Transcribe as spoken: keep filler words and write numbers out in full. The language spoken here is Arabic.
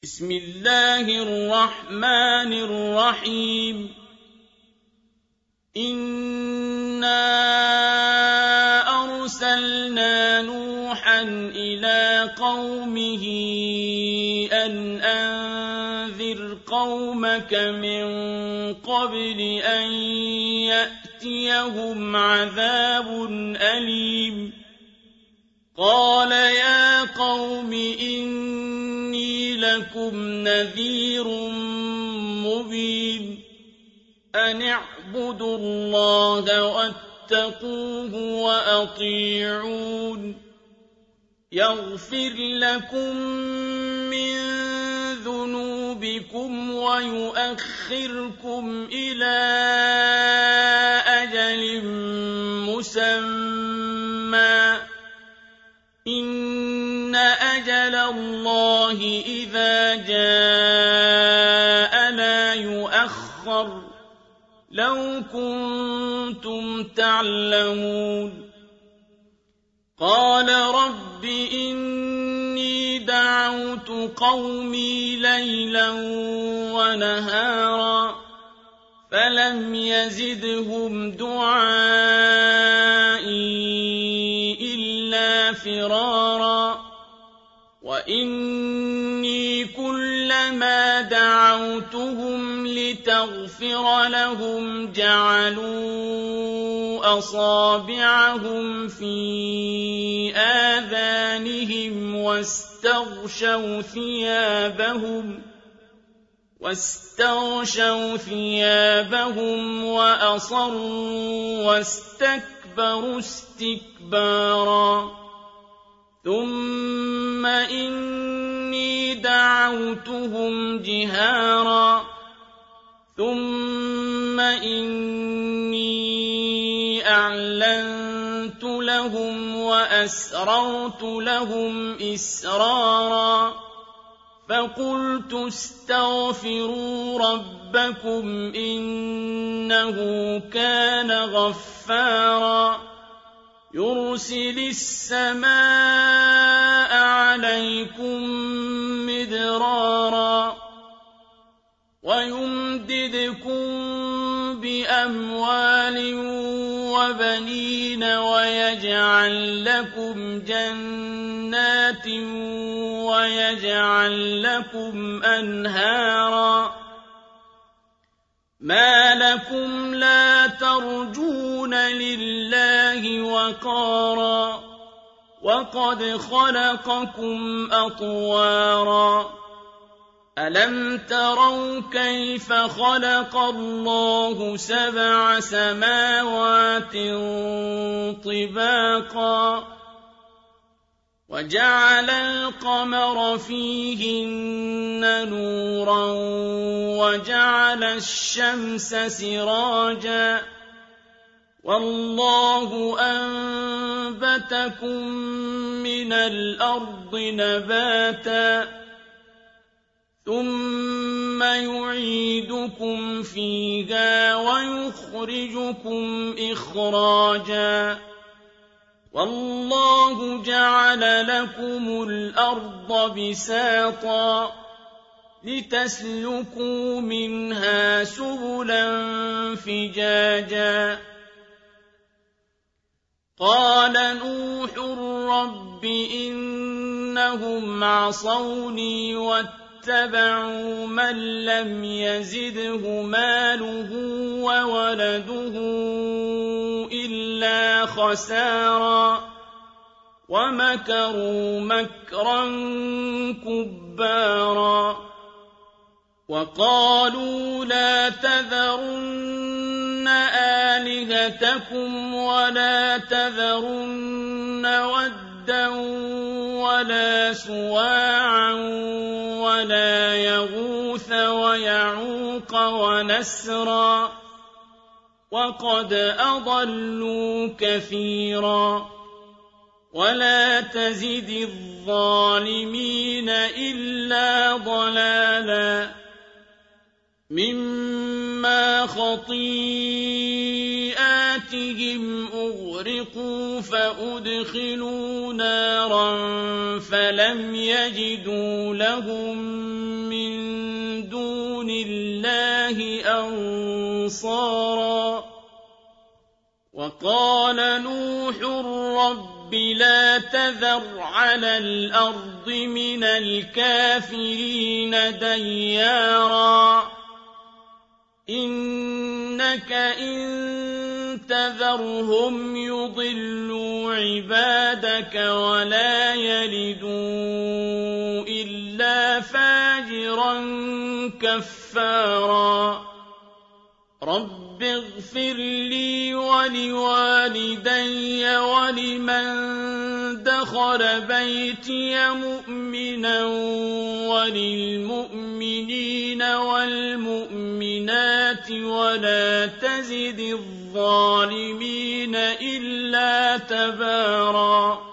بسم الله الرحمن الرحيم إنا أرسلنا نوحا إلى قومه أن أنذر قومك من قبل أن يأتيهم عذاب أليم قال يا قوم إني لكم نذير مبين أن اعبدوا الله واتقوه وأطيعون يغفر لكم من ذنوبكم ويؤخركم إلى أجل مسمى إن أجل الله إذا جاء لا يؤخر لو كنتم تعلمون قال رب إني دعوت قومي ليلا ونهارا فلم يزدهم دعائي إلا فرارا وإني كلما دعوتهم لتغفر لهم جعلوا أصابعهم في آذانهم واستغشوا ثيابهم واستغشوا ثيابهم وأصروا واستكبروا استكبارا ثم إني دعوتهم جهارا ثم إني أعلنت لهم وأسررت لهم إسرارا فقلت استغفروا ربكم إنه كان غفارا يرسل السماء عليكم مدرارا ويمددكم بأموال وبنين ويجعل لكم جنات ويجعل لكم أنهارا ما لكم لا ترجون لله وقارا وقد خلقكم أطوارا ألم تروا كيف خلق الله سبع سماوات طباقا وجعل القمر فيهن نورا وجعل الشمس سراجا والله أنبتكم من الأرض نباتا ثم يعيدكم فيها ويخرجكم إخراجا والله جعل لكم الأرض بساطا لتسلكوا منها سبلا فجاجا قال نوح رب إنهم عصوني واتبعوا من لم يزده ماله وولده إلا خسارا ومكروا مكرا كبارا وقالوا لا تذرن آلهتكم ولا تذرن ودا ولا سواعا ولا يغوث ويعوق ونسرا وقد أضلوا كثيرا ولا تزد الظالمين إلا ضلالا مما خطيئاتهم أغرقوا فأدخلوا نارا فلم يجدوا لهم لله أنصارا وقال نوح رب لا تذر على الأرض من الكافرين ديارا إنك إن تذرهم يضلوا عبادك ولا يلدوا إلا فاجرا كفارا رب اغفر لي ولوالدي ولمن دخل بيتي مؤمنا وللمؤمنين والمؤمنات ولا تزد الظالمين إلا تبارا